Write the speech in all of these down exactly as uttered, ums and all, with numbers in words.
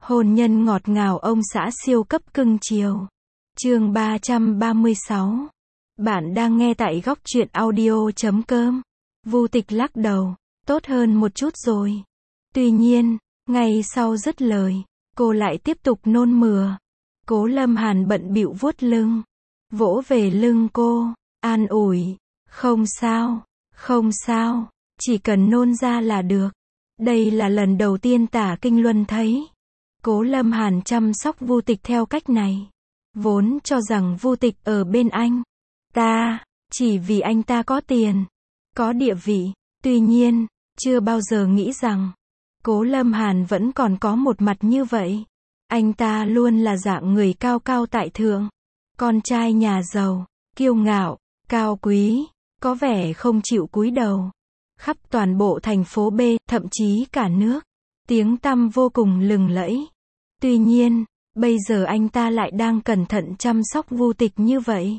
Hôn nhân ngọt ngào ông xã siêu cấp cưng chiều. Chương ba trăm ba mươi sáu. Bạn đang nghe tại góc truyện audio chấm com. Vu Tịch lắc đầu, tốt hơn một chút rồi. Tuy nhiên, ngay sau dứt lời, cô lại tiếp tục nôn mửa. Cố Lâm Hàn bận bịu vuốt lưng, vỗ về lưng cô, an ủi, không sao, không sao, chỉ cần nôn ra là được. Đây là lần đầu tiên Tả Kinh Luân thấy Cố Lâm Hàn chăm sóc Vu Tịch theo cách này. Vốn cho rằng Vu Tịch ở bên anh ta chỉ vì anh ta có tiền, có địa vị. Tuy nhiên, chưa bao giờ nghĩ rằng Cố Lâm Hàn vẫn còn có một mặt như vậy. Anh ta luôn là dạng người cao cao tại thượng, con trai nhà giàu, kiêu ngạo, cao quý, có vẻ không chịu cúi đầu. Khắp toàn bộ thành phố B, thậm chí cả nước, tiếng tăm vô cùng lừng lẫy. Tuy nhiên, bây giờ anh ta lại đang cẩn thận chăm sóc Vu Tịch như vậy.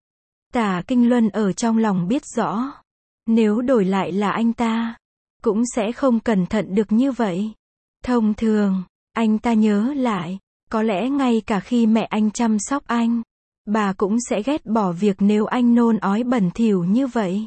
Tả Kinh Luân ở trong lòng biết rõ, nếu đổi lại là anh ta, cũng sẽ không cẩn thận được như vậy. Thông thường, anh ta nhớ lại, có lẽ ngay cả khi mẹ anh chăm sóc anh, bà cũng sẽ ghét bỏ việc nếu anh nôn ói bẩn thỉu như vậy.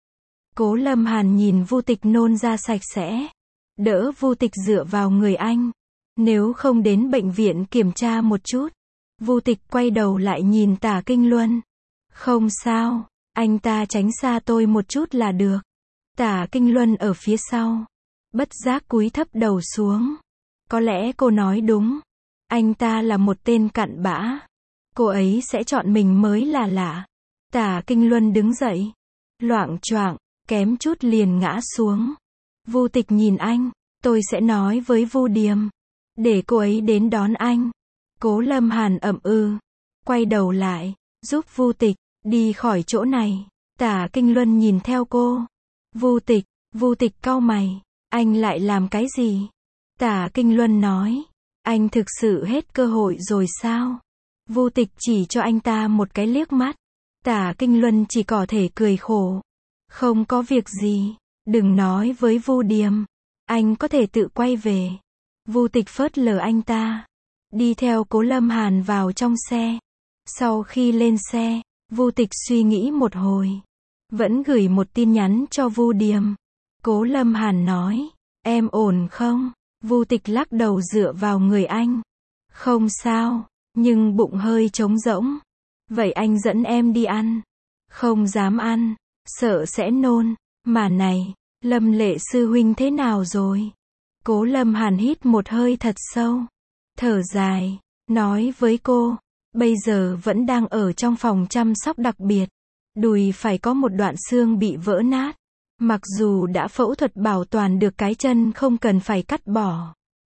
Cố Lâm Hàn nhìn Vu Tịch nôn ra sạch sẽ, đỡ Vu Tịch dựa vào người anh. Nếu không đến bệnh viện kiểm tra một chút. Vu Tịch quay đầu lại nhìn Tả Kinh Luân. Không sao, anh ta tránh xa tôi một chút là được. Tả Kinh Luân ở phía sau, bất giác cúi thấp đầu xuống. Có lẽ cô nói đúng, anh ta là một tên cặn bã. Cô ấy sẽ chọn mình mới là lạ. Tả Kinh Luân đứng dậy, loạng choạng, kém chút liền ngã xuống. Vu Tịch nhìn anh, tôi sẽ nói với Vu Điềm, để cô ấy đến đón anh. Cố Lâm Hàn ậm ừ, quay đầu lại, giúp Vu Tịch đi khỏi chỗ này. Tả Kinh Luân nhìn theo cô. Vu Tịch, Vu Tịch cau mày, anh lại làm cái gì? Tả Kinh Luân nói, anh thực sự hết cơ hội rồi sao? Vu Tịch chỉ cho anh ta một cái liếc mắt. Tả Kinh Luân chỉ có thể cười khổ. Không có việc gì, đừng nói với Vu Điềm, anh có thể tự quay về. Vu Tịch phớt lờ anh ta, đi theo Cố Lâm Hàn vào trong xe. Sau khi lên xe, Vu Tịch suy nghĩ một hồi, vẫn gửi một tin nhắn cho Vu Điềm. Cố Lâm Hàn nói, em ổn không? Vu Tịch lắc đầu dựa vào người anh. Không sao, nhưng bụng hơi trống rỗng. Vậy anh dẫn em đi ăn. Không dám ăn, sợ sẽ nôn. Mà này, Lâm Lệ sư huynh thế nào rồi? Cố Lâm Hàn hít một hơi thật sâu, thở dài, nói với cô, bây giờ vẫn đang ở trong phòng chăm sóc đặc biệt. Đùi phải có một đoạn xương bị vỡ nát. Mặc dù đã phẫu thuật bảo toàn được cái chân không cần phải cắt bỏ,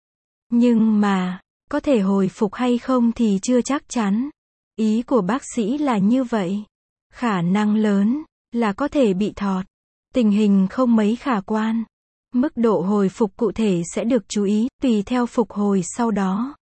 nhưng mà, có thể hồi phục hay không thì chưa chắc chắn. Ý của bác sĩ là như vậy. Khả năng lớn là có thể bị thọt. Tình hình không mấy khả quan. Mức độ hồi phục cụ thể sẽ được chú ý, tùy theo phục hồi sau đó.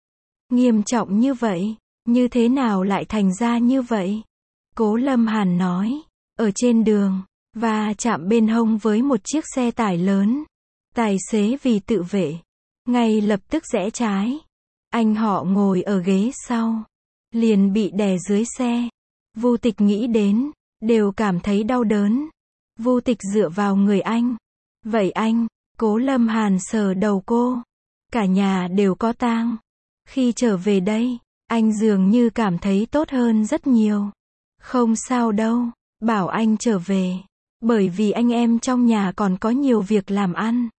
Nghiêm trọng như vậy, như thế nào lại thành ra như vậy? Cố Lâm Hàn nói, ở trên đường, và chạm bên hông với một chiếc xe tải lớn. Tài xế vì tự vệ, ngay lập tức rẽ trái. Anh họ ngồi ở ghế sau, liền bị đè dưới xe. Vu Tịch nghĩ đến, đều cảm thấy đau đớn. Vu Tịch dựa vào người anh. Vậy anh, Cố Lâm Hàn sờ đầu cô. Cả nhà đều có tang. Khi trở về đây, anh dường như cảm thấy tốt hơn rất nhiều. Không sao đâu, bảo anh trở về. Bởi vì anh em trong nhà còn có nhiều việc làm ăn,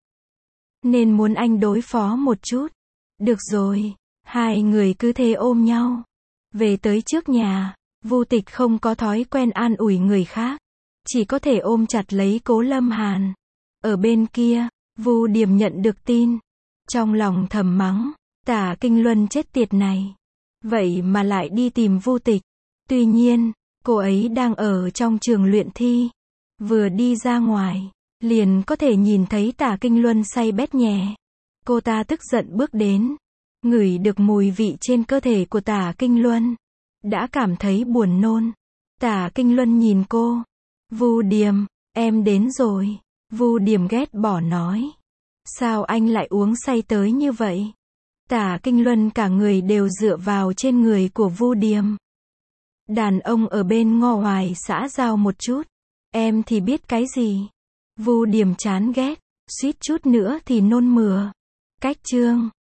nên muốn anh đối phó một chút. Được rồi, hai người cứ thế ôm nhau. Về tới trước nhà, Vu Tịch không có thói quen an ủi người khác. Chỉ có thể ôm chặt lấy Cố Lâm Hàn. Ở bên kia, Vu Điềm nhận được tin. Trong lòng thầm mắng, Tả Kinh Luân chết tiệt này. Vậy mà lại đi tìm Vu Tịch. Tuy nhiên, cô ấy đang ở trong trường luyện thi. Vừa đi ra ngoài, liền có thể nhìn thấy Tả Kinh Luân say bét nhè. Cô ta tức giận bước đến, ngửi được mùi vị trên cơ thể của Tả Kinh Luân, đã cảm thấy buồn nôn. Tả Kinh Luân nhìn cô. Vu Điềm, em đến rồi. Vu Điềm ghét bỏ nói. Sao anh lại uống say tới như vậy? Tả Kinh Luân cả người đều dựa vào trên người của Vu Điềm. Đàn ông ở bên Ngo Hoài xã giao một chút. Em thì biết cái gì. Vu Điềm chán ghét, suýt chút nữa thì nôn mửa. Cách chương